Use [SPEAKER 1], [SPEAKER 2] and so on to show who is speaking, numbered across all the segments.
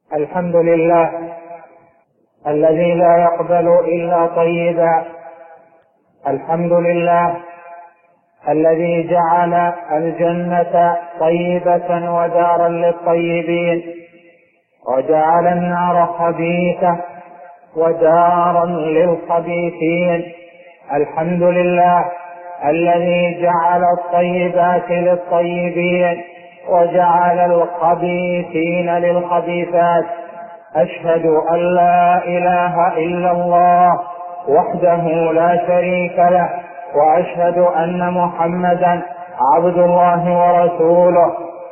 [SPEAKER 1] الحمد لله الذي لا يقبل إلا طيبا. الحمد لله الذي جعل الجنة طيبة ودارا للطيبين، وجعل النار خبيثة ودارا للخبيثين. الحمد لله الذي جعل الطيبات للطيبين وجعل الخبيثين للخبيثات. أشهد أن لا إله إلا الله وحده لا شريك له، وأشهد أن محمدا عبد الله ورسوله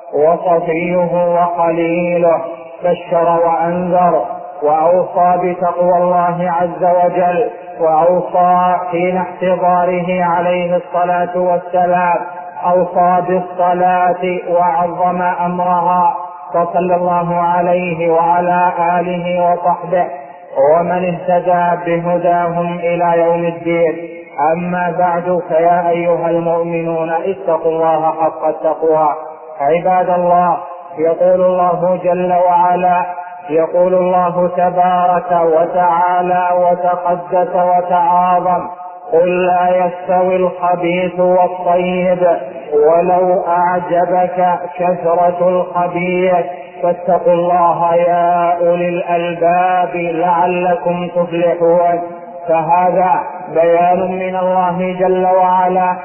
[SPEAKER 1] وصفيه وخليله، بشر وأنذر وأوصى بتقوى الله عز وجل، وأوصى حين احتضاره عليه الصلاة والسلام، أوصى بالصلاة وعظم أمرها، فصلى الله عليه وعلى آله وصحبه ومن اهتدى بهداهم إلى يوم الدين. أما بعد، فيا أيها المؤمنون اتقوا الله حق التقوى. عباد الله، يقول الله جل وعلا، يقول الله تبارك وتعالى وتقدس وتعاظم: قل لا يستوي الخبيث والطيب ولو أعجبك كثرة الخبيث، فاتقوا الله يا أولي الألباب لعلكم تفلحون. فهذا بيان من الله جل وعلا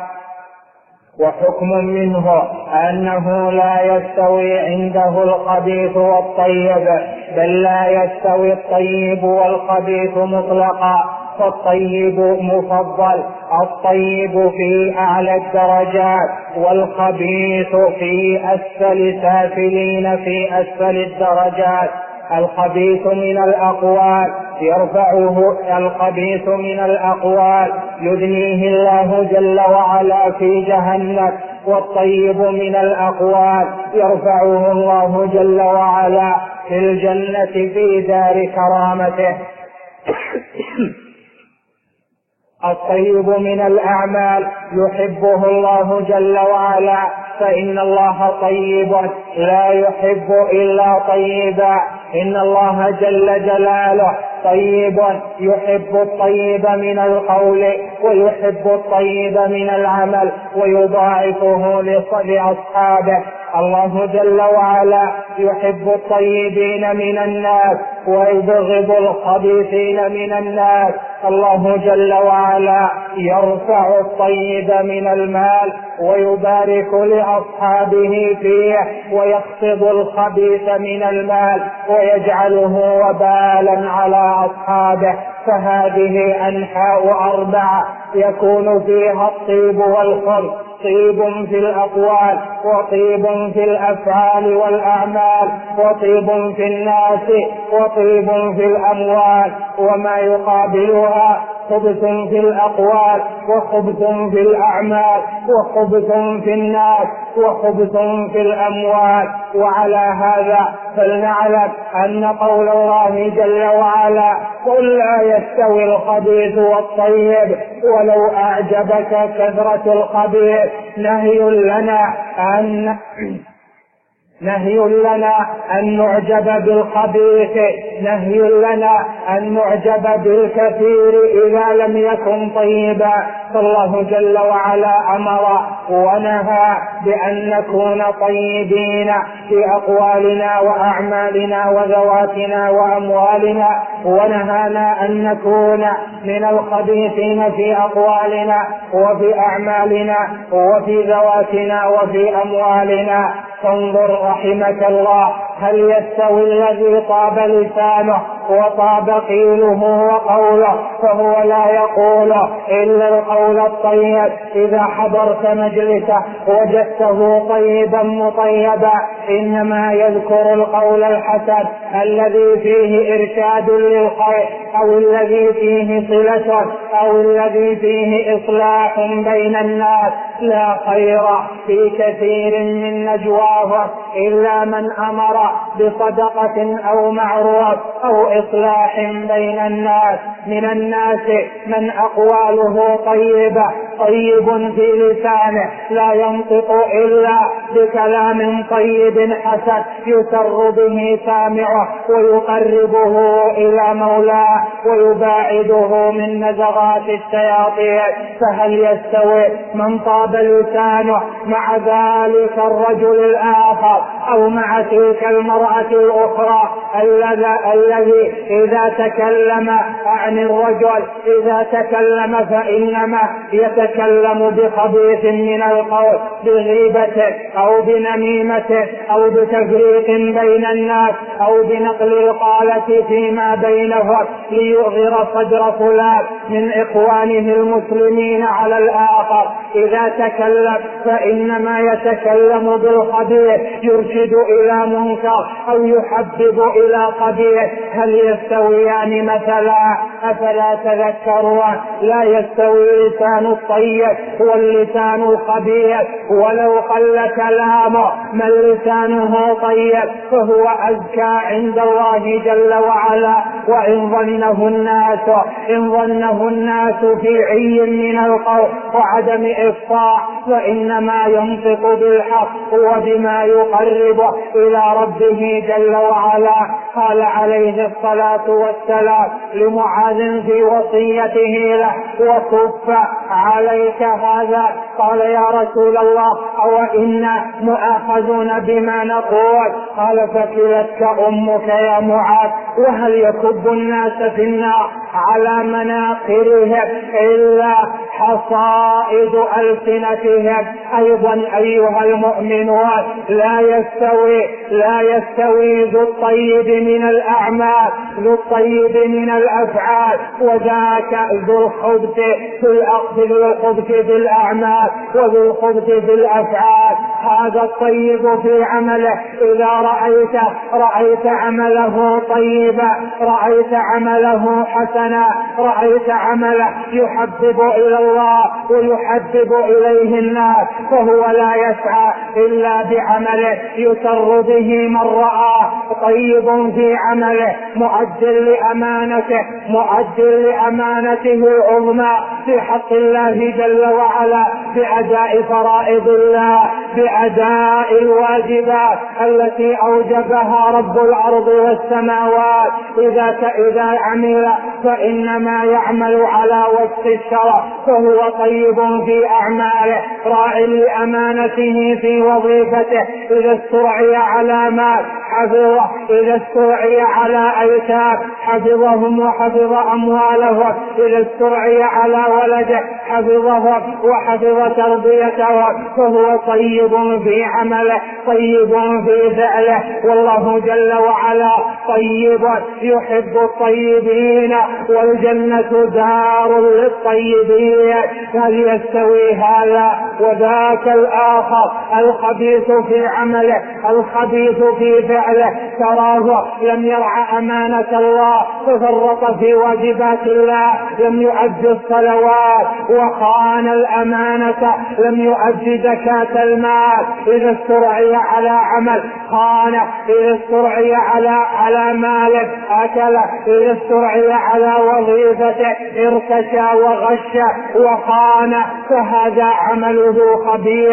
[SPEAKER 1] وحكم منه أنه لا يستوي عنده الخبيث والطيب، بل لا يستوي الطيب والخبيث مطلقا، فالطيب مفضل، الطيب في أعلى الدرجات، والخبيث في أسفل سافلين في أسفل الدرجات. الخبيث من الأقوال يرفعه، الخبيث من الأقوال يدنيه الله جل وعلا في جهنم، والطيب من الأقوال يرفعه الله جل وعلا في الجنة في دار كرامته. الطيب من الأعمال يحبه الله جل وعلا، فإن الله طيب لا يحب إلا طيبا. إن الله جل جلاله طيب يحب الطيب من القول ويحب الطيب من العمل ويضاعفه لأصحابه. الله جل وعلا يحب الطيبين من الناس ويبغض الخبيثين من الناس. الله جل وعلا يرفع الطيب من المال ويبارك لأصحابه فيه، ويخفض الخبيث من المال ويجعله وبالا على أصحابه. فهذه أنحاء أربعة يكون فيها الطيب والخبث: طيب في الأقوال، وطيب في الأفعال والأعمال، وطيب في الناس، وطيب في الأموال. وما يقابلها خبث في الأقوال، وخبث في الأعمال، وخبث في الناس، وخبث في الأموال. وعلى هذا فلنعلم أن قول الله جل وعلا: قل لا يستوي الخبيث والطيب ولو أعجبك كثرة الخبيث، نهي لنا أن نعجب بالخبيث، نهي لنا أن نعجب بالكثير إذا لم يكن طيبا. فالله جل وعلا أمر ونهى بأن نكون طيبين في أقوالنا وأعمالنا وذواتنا وأموالنا، ونهانا أن نكون من الخبيثين في أقوالنا وفي أعمالنا وفي ذواتنا وفي أموالنا. فانظر رحمك الله، هل يستوي الذي طاب لسانه وطاب قيله وقوله فهو لا يقول إلا القول الطيب؟ إذا حضرت مجلسه وجدته طيبا مطيبا، إنما يذكر القول الحسن الذي فيه إرشاد للخير، أو الذي فيه صلة، أو الذي فيه إصلاح بين الناس، لا خير في كثير من نجواهم إلا من أمر بصدقة أو معروف أو إصلاح بين الناس. من الناس من أقواله طيبة، طيب في لسانه، لا ينطق إلا بكلام طيب حسن يسر به سامعه ويقربه إلى مولاه ويباعده من نزغات الشياطين. فهل يستوي من طاب لسانه مع ذلك الرجل الآخر أو مع تلك المرأة الأخرى الذي إذا تكلم عن الرجل إذا تكلم فإنما يتكلم بخبيث من القول، بغيبته أو بنميمته أو بتفريق بين الناس أو بنقل القالة فيما بينهم ليغير صدر فلان من إخوانه المسلمين على الآخر. إذا تكلم فإنما يتكلم بالخبيث يرشد إلى منكر أو يحبب إلى قبيح. هل يستويان مثلا؟ أفلا تذكرون؟ لا يستوي اللسان الطيب واللسان الخبيث ولو قل كلامه من لسانه طيب فهو أزكى عند الله جل وعلا. وإن ظنه الناس في عي من القول وعدم إفصاح فإنما ينطق بالحق وبما يقربه إلى ربه جل وعلا. قال عليه الصلاة والسلام لمعاذ في وصيته له: وكف عليك هذا. قال: يا رسول الله أو إنا مؤاخذون بما نقول؟ قال: فكلتك أمك يا معاذ. وهل يكب الناس في النار على مناخرهم إلا حصائد ألسنتهم؟ أيضا أيها المؤمنون لا يستوي ذو الطيب من الأعمال ذو الطيب من الأفعال وذاك ذو الخبث في الأعمال وذو الخبث في الأفعال. هذا الطيب في عمله إذا رأيت عمله طيبا، رأيت عمله حسنا، رأيت عمله يحبب إلى الله ويحبب إليه الناس، فهو لا يسعى إلا بعمله يسر به من رآه. طيب في عمله مؤجل لأمانته العظمى في حق الله جل وعلا بأداء فرائض الله، بأداء الواجبات التي أوجبها رب الأرض والسماوات. إذا عمل فإنما يعمل على وفق الشرع، فهو طيب في أعماله راع لأمانته في وظيفته. إذا استرعي على مال حفظه، إذا استرعي على أيتام حفظهم وحفظ أموالهم، إذا استرعي على ولده حفظهم وحفظ تربيتهم، فهو طيب في عمله طيب في فعله. والله جل وعلا طيب يحب الطيبين والجنة دار للطيبين. هل يستوي هذا وذاك الآخر؟ الخبيث في عمله الخبيث في فعله، تراه لم يرعى أمانة الله ففرط في واجبات الله، لم يؤد الصلوات وخان الأمانة، لم يؤد زكاة المال. إذا استرعي على عمل خانه، إذا استرعي على مال أكله، إذا استرعي على وظيفته ارتشى وغش وخان، فهذا عمله خبيث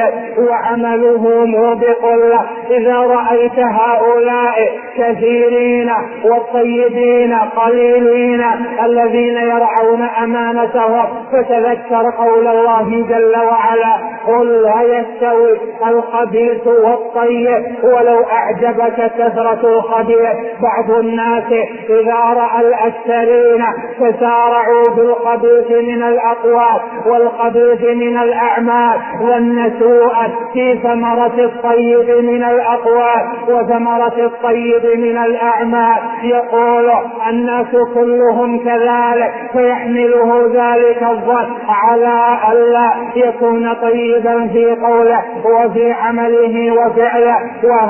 [SPEAKER 1] وعمله موبق له. إذا رأيت هؤلاء كثيرين والطيبين قليلين الذين يرعون أمانتهم فتذكر قول الله جل وعلا: قل لا يستوي الخبيث والطيب ولو أعجبك كثرة الخبيث. بعض الناس إذا رأى الأكثرين فسارعوا بالخبيث من الأقوال والخبيث من الأعمال ظن سوءا في ثمرة الطيب من الأقوال وثمرة الطيب من الأعمال. يقول الناس كلهم كذلك، فيحمله ذلك الظن على ألا يكون طيبا في قوله وفي عمله وفعله،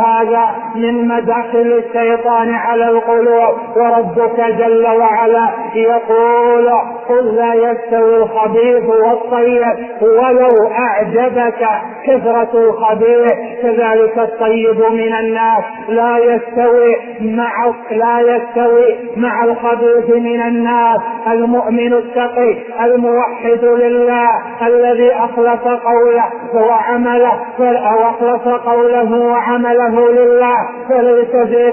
[SPEAKER 1] وهذا من مداخل الشيطان على القلوب. وربك جل وعلا يقول قل لا يستوي الخبيث والطيب ولو أعجبك كثرة الخبيث. كذلك الطيب من الناس لا يستوي مع الخبيث من الناس. المؤمن التقي الموحد لله الذي أخلص قوله وعمله لله، فليس في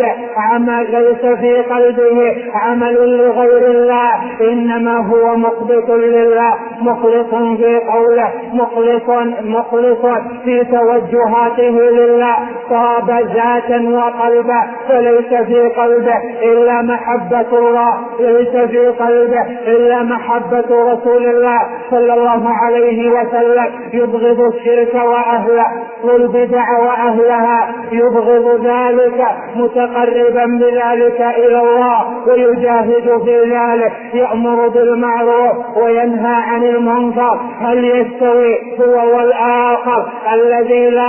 [SPEAKER 1] قلبه عمل لغير الله، إنما هو مخبت لله، مخلص في قوله، مخلص في توجهاته لله، صاب ذاتا وقلبا، فليس في قلبه إلا محبة الله، ليس في قلبه إلا محبة رسول الله صلى الله عليه وسلم. يبغض الشرك وأهله والبدع وأهلها، يبغض ذلك متقربا بذلك إلى الله ويجاهد في ذلك، يأمر بالمعروف وينهى عن المنكر. هل يستوي هو والآخر الذي لا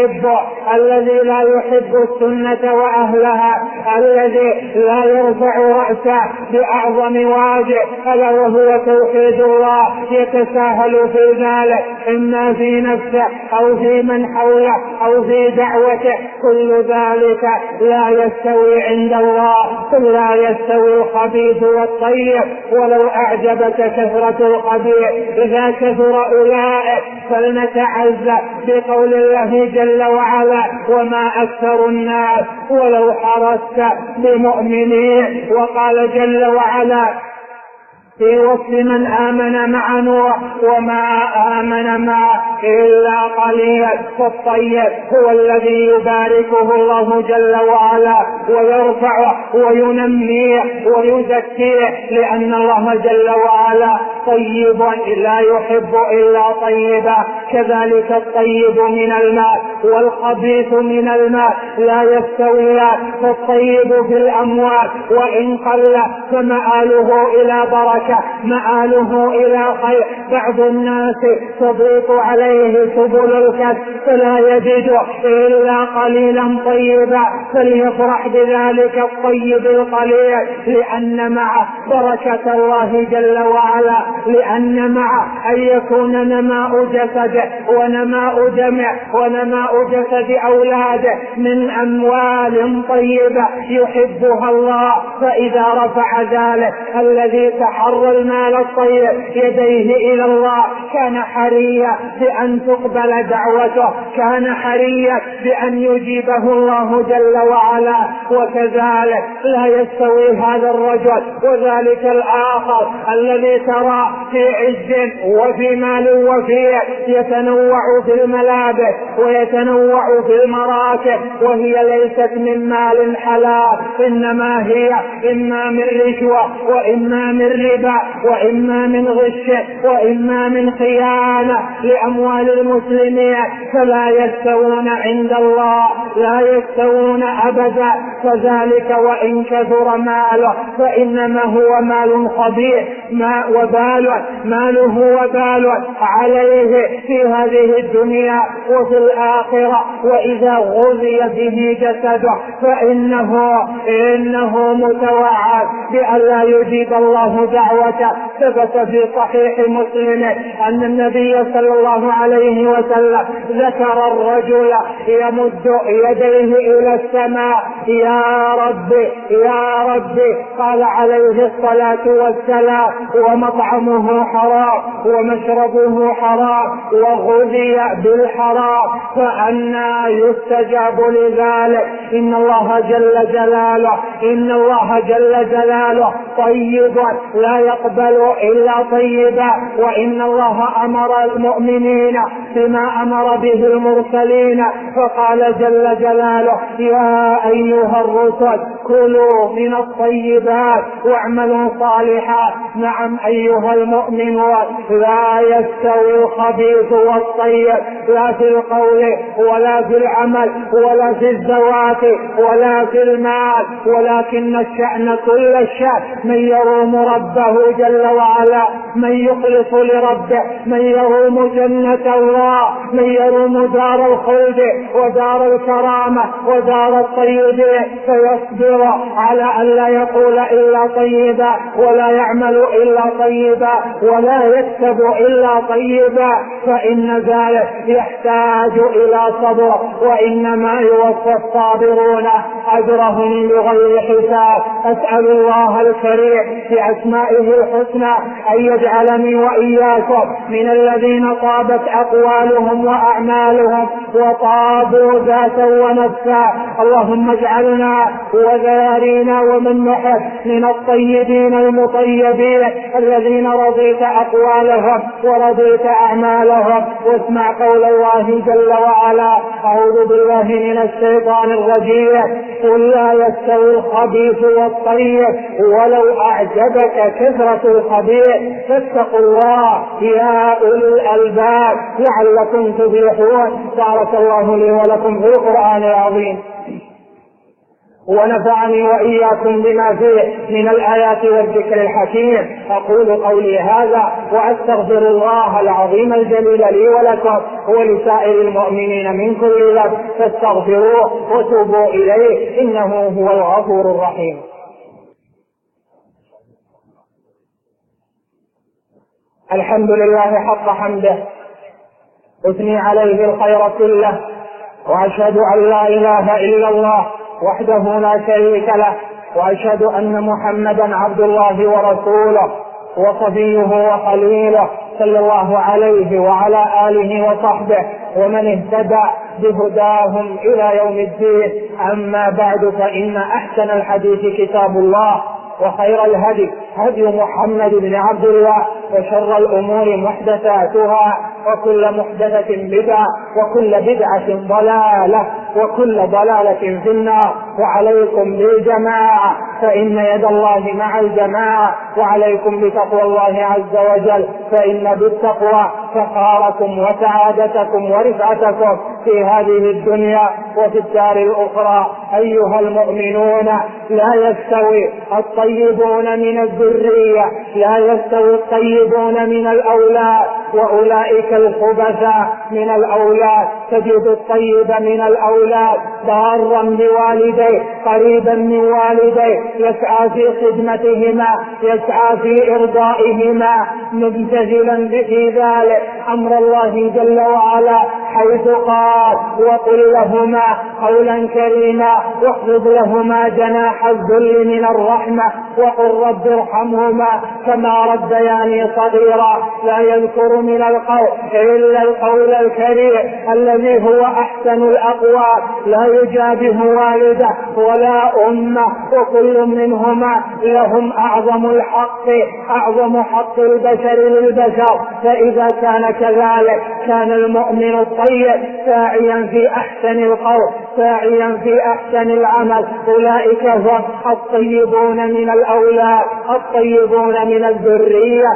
[SPEAKER 1] يحب السنة وأهلها، الذي لا يرفع رأسه بأعظم واجب ألا وهو توحيد الله، يتساهل في ذلك إما في نفسه أو في من حوله أو في دعوته، كل ذلك لا يستوي عند الله. قل لا يستوي الخبيث والطيب ولو أعجبك كثرة الخبيث. إذا كثر أولئك فلنتعزى بقول الله جل وعلا وما أكثر الناس ولو حرصت بمؤمنين. وقال جل وعلا في وصف من آمن مع نوح وما آمن معه إلا قليل. فالطيب هو الذي يباركه الله جل وعلا ويرفعه وينميه ويزكيه، لأن الله جل وعلا طيب لا يحب إلا طيبا. كذلك الطيب من الماء والخبيث من الماء لا يستويان، فالطيب في الأموال وإن قل فمآله إلى بركة، مآله إلى خير. بعض الناس تضيق عليه سبل الكسب فلا يجد إلا قليلا طيبا، فليفرح بذلك الطيب القليل، لأن معه بركة الله جل وعلا، لأن معه أن يكون نماء جسده ونماء دمه ونماء جسد أولاده من أموال طيبة يحبها الله. فإذا رفع ذلك الذي تحرى المال الطيب يديه إلى الله كان حريا بأن تقبل دعوته، كان حريا بأن يجيبه الله جل وعلا. وكذلك لا يستوي هذا الرجل وذلك الآخر الذي ترى في عز وفي مال وفيه يتنوع في الملابس ويتنوع في المراكب، وهي ليست من مال حلال، إنما هي إما من رشوة وإما من ربا وإما من غش وإما من خيانة لأموال المسلمين، فلا يستوون عند الله، لا يستوون أبدا. فذلك وإن كثر ماله فإنما هو مال خبيث، ماله وبال عليه في هذه الدنيا وفي الآخرة. وإذا غذي به جسده فإنه متوعد بأن لا يجيب الله دعوته. ثبت في صحيح مسلم أن النبي صلى الله عليه وسلم ذكر الرجل يمد يديه إلى السماء يا ربي يا ربي، قال عليه الصلاة والسلام ومطعمه حرام ومشربه حرام وغذي بالحرام، فأنى يستجاب لذلك؟ إن الله جل جلاله طيب لا يقبل إلا طيبا. وإن الله أمر المؤمنين بما أمر به المرسلين، فقال جل جلاله يا أيها الرسل كلوا من الطيبات واعملوا صالحا. نعم أيها المؤمنون، لا يستوي الخبيث والطيب، لا في القول ولا في العمل ولا في الزواج ولا في المال، ولكن الشأن كل الشأن من يروم ربه جل وعلا، من يخلص لربه، من يروم جنة الله، من يروم دار الخلد ودار الكرامة ودار الطيب، فيصبر يحرص على أن لا يقول إلا طيبا ولا يعمل إلا طيبا ولا يكتب إلا طيبا، فإن ذلك يحتاج إلى صبر، وإنما يوفى الصابرون أجرهم بغير حساب. أسأل الله الكريم بأسمائه الحسنى أن يجعلني وإياكم من الذين طابت أقوالهم وأعمالهم وطابوا ذاتا ونفسا. اللهم اجعلنا وذارينا ومن نحب من الطيبين المطيبين الذين رضيت أقوالهم ورضيت أعمالهم. واسمع قول الله جل وعلا: أعوذ بالله من الشيطان الرجيم: قل لا يستوي الخبيث والطيب ولو أعجبك كثرة الخبيث فاتقوا الله يا أولي الألباب لعلكم تفلحون. بارك الله لي ولكم في القرآن العظيم، ونفعني وإياكم بما فيه من الآيات والذكر الحكيم. أقول قولي هذا وأستغفر الله العظيم الجليل لي ولكم ولسائر المؤمنين من كل ذنب، فاستغفروه وتوبوا إليه إنه هو الغفور الرحيم. الحمد لله حق حمده، أثني عليه الخير كله، وأشهد أن لا إله إلا الله وحده لا شريك له، وأشهد أن محمدا عبد الله ورسوله وصفيه وخليله، صلى الله عليه وعلى آله وصحبه ومن اهتدى بهداهم إلى يوم الدين. أما بعد، فإن أحسن الحديث كتاب الله، وخير الهدي هدي محمد بن عبد الله، وشر الأمور محدثاتها، وكل محدثة بدعة، وكل بدعة ضلالة، وكل ضلالة في النار. وعليكم بالجماعة فإن يد الله مع الجماعة، وعليكم بتقوى الله عز وجل، فإن بالتقوى فقاركم وسعادتكم ورفعتكم في هذه الدنيا وفي الدار الأخرى. أيها المؤمنون، لا يستوي الطيبون من الذرية، لا يستوي الطيبون من الأولاد وأولئك الخبثاء من الأولاد. تجد الطيب من الأولاد بارا بوالديه، قريبا من والديه، يسعى في خدمتهما، يسعى في إرضائهما، مبتذلا في ذلك أمر الله جل وعلا، حيث قال: وقل لهما قولا كريما واخفض لهما جناح الذل من الرحمة وقل رب ارحمهما كما ربياني صغيرا. لا يذكر من القول إلا القول الكريم الذي هو أحسن الأقوال، لا يجابه والده ولا أمه، وكل منهما لهم أعظم الحق، أعظم حق البشر للبشر. فإذا كان كذلك كان المؤمن الطيب ساعيا في أحسن القول، ساعيا في أحسن العمل. أولئك هم الطيبون من الأولاد، الطيبون من الذرية،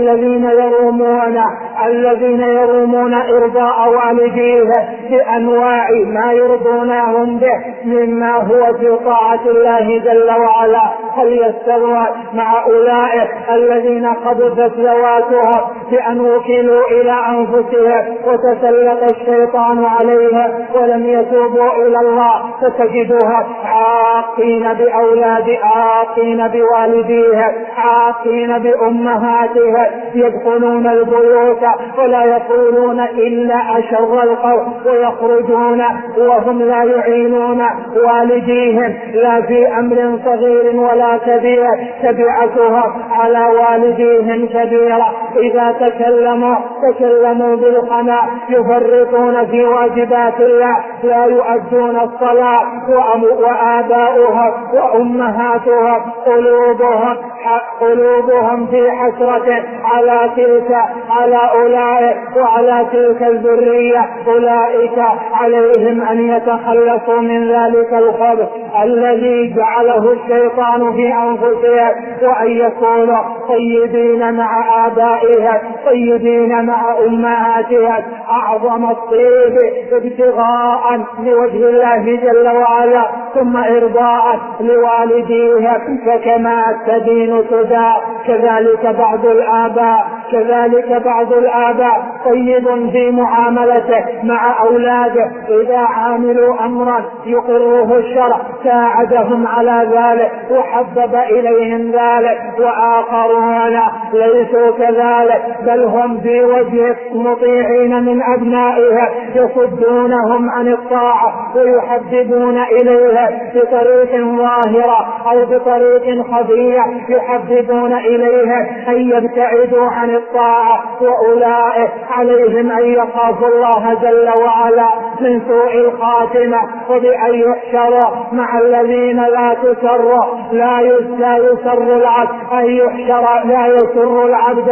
[SPEAKER 1] الذين يرومون إرضاء والديه بأنواع ما يرضونهم به مما هو في طاعة الله جل وعلا. هل يستوى مع أولئك الذين خبثت ذواتهم بأن وكلوا إلى أنفسهم وتسلط الشيطان عليهم ولم يتوبوا إلى الله، فتجدها عاقين بأولاد، عاقين بوالديهم، عاقين بأمهاتهم، يدخلون البيوت ولا يقولون إلا أشر القول، ويخرجون وهم لا يعينون والديهم لا في أمر صغير ولا كبير، تبعتهم على والديهم كبيرة. إذا تكلموا بالقنا، يفرطون في واجبات الله، لا يؤدون الصلاة، وآباؤهم وأمهاتهم قلوبهم في حسرة على أولئك وعلى تلك الذرية. أولئك عليهم أن يتخلصوا من ذلك الخبث الذي جعله الشيطان في أنفسهم، وأن يكونوا طيبين مع آبائهم، طيبين مع أمهاتهم، أعظم الطيب ابتغاء لوجه الله جل وعلا، ثم إرضاء لوالديهم. فكما تدين تدان، كذلك بعض الآباء كذلك بعض الآباء طيب في معاملته مع أولاده، إذا عاملوا أمرا يقره الشرع ساعدهم على ذلك وحبب إليهم ذلك، وآخرون ليسوا كذلك، بل هم في وجه مطيعين من أبنائها يصدونهم عن الطاعة ويحببون إليها بطريق ظاهرة أو بطريق خفية، يحببون إليها أن يبتعدوا عن الطاعة، وأولئك عليهم أن يخافوا الله جل وعلا من سوء الخاتمة، وبأن يحشروا مع الذين لا يسر العبد لا يسر العبد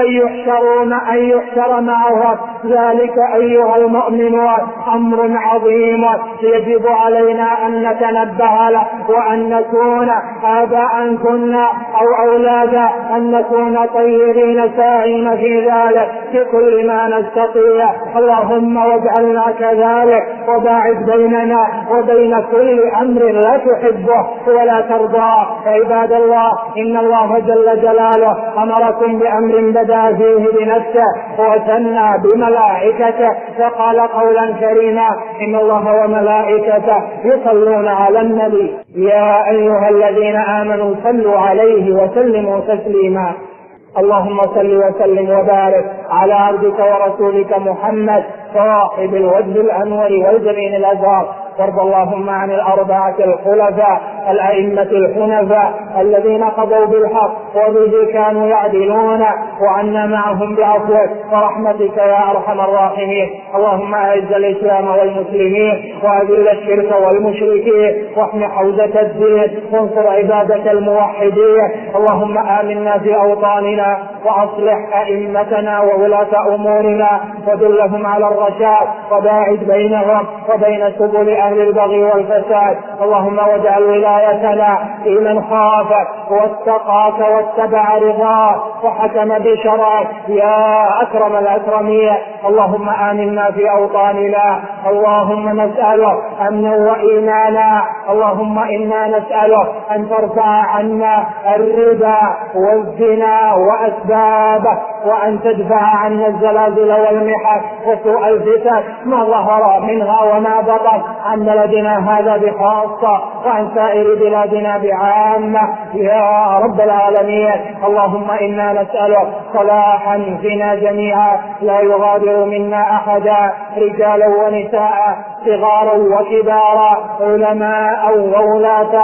[SPEAKER 1] أن يحشر معهم. ذلك أيها المؤمنون أمر عظيم يجب علينا أن نتنبه له، وأن نكون آباء كنا أو أولادا أن نكون طيبين ساعين في ذلك بكل ما نستطيع. اللهم واجعلنا كذلك، وباعد بيننا وبين كل أمر لا تحبه ولا ترضاه. عباد الله، إن الله جل جلاله أمركم بأمر بدأ فيه بنفسه وثنى بملائكته، فقال قولا كريما: إن الله وملائكته يصلون على النبي يا أيها الذين آمنوا صلوا عليه وسلموا تسليما. اللهم صل وسلم وبارك على عبدك ورسولك محمد صاحب الوجه الأنور والجبين الأزهر، وارض اللهم عن الأربعة الخلفاء الأئمة الحنفاء الذين قضوا بالحق وبه كانوا يعدلون، وعنا معهم بعفوك ورحمتك يا أرحم الراحمين. اللهم أعز الإسلام والمسلمين وأذل الشرك والمشركين، واحم حوزة الدين، وانصر عبادك الموحدين. اللهم آمنا في أوطاننا، وأصلح أئمتنا وولاة أمورنا، ودلهم على الرشاد، وباعد بينهم وبين سبل أهل البغي والفساد. اللهم واجعل ولايتنا في من خافك واتقاك واتبع رضاك وحكم بشرعك يا أكرم الأكرمين. اللهم آمنا في أوطاننا، اللهم نسألك أمنا وإيمانا، اللهم إنا نسألك أن ترفع عنا الربا والزنا وأسبابه، وأن تدفع عنا الزلازل والمحن وسوء الفتن ما ظهر منها وما بطن عن بلدنا هذا بخاصة وعن سائر بلادنا بعامة يا رب العالمين. اللهم إنا نسألك صلاحا فينا جميعا لا يغادر منا أحدا، رجالا ونساء، صغارا وكبارا، علماء وولاة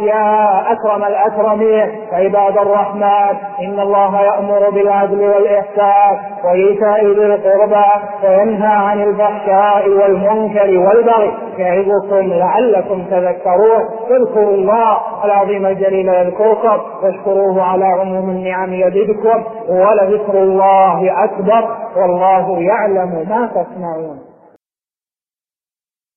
[SPEAKER 1] يا أكرم الأكرمين. عباد الرحمن، إن الله يأمر بالعدل والإحسان وإيتاء ذي القربى وينهى عن الفحشاء والمنكر والبغي يعظكم لعلكم تذكرون. اذكروا الله العظيم الجليل يذكركم، واشكروه على عموم النعم يزدكم، ولذكر الله أكبر، والله يعلم ما تصنعون.